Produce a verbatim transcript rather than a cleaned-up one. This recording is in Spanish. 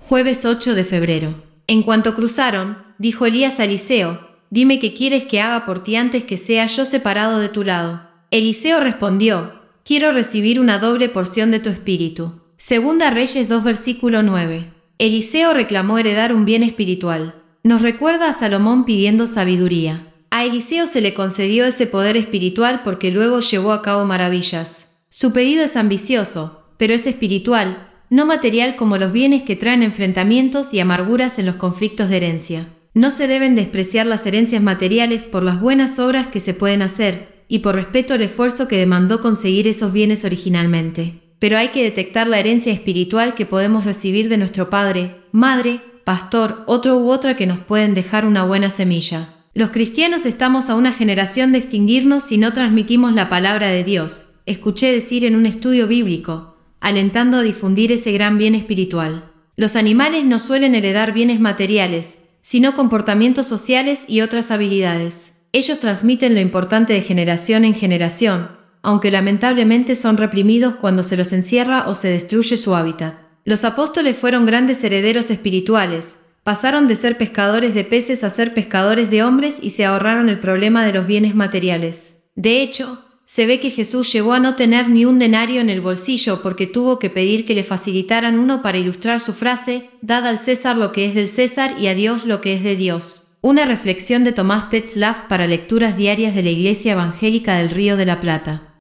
Jueves ocho de febrero. En cuanto cruzaron, dijo Elías a Eliseo: «Dime qué quieres que haga por ti antes que sea yo separado de tu lado». Eliseo respondió: «Quiero recibir una doble porción de tu espíritu». Segunda Reyes dos versículo nueve. Eliseo reclamó heredar un bien espiritual. Nos recuerda a Salomón pidiendo sabiduría. A Eliseo se le concedió ese poder espiritual porque luego llevó a cabo maravillas. Su pedido es ambicioso, pero es espiritual, no material como los bienes que traen enfrentamientos y amarguras en los conflictos de herencia. No se deben despreciar las herencias materiales por las buenas obras que se pueden hacer, y por respeto al esfuerzo que demandó conseguir esos bienes originalmente. Pero hay que detectar la herencia espiritual que podemos recibir de nuestro padre, madre, pastor, otro u otra que nos pueden dejar una buena semilla. Los cristianos estamos a una generación de extinguirnos si no transmitimos la palabra de Dios, escuché decir en un estudio bíblico, alentando a difundir ese gran bien espiritual. Los animales no suelen heredar bienes materiales, sino comportamientos sociales y otras habilidades. Ellos transmiten lo importante de generación en generación, aunque lamentablemente son reprimidos cuando se los encierra o se destruye su hábitat. Los apóstoles fueron grandes herederos espirituales, pasaron de ser pescadores de peces a ser pescadores de hombres y se ahorraron el problema de los bienes materiales. De hecho, se ve que Jesús llegó a no tener ni un denario en el bolsillo porque tuvo que pedir que le facilitaran uno para ilustrar su frase: «Dad al César lo que es del César y a Dios lo que es de Dios». Una reflexión de Tomás Tetzlaff para lecturas diarias de la Iglesia Evangélica del Río de la Plata.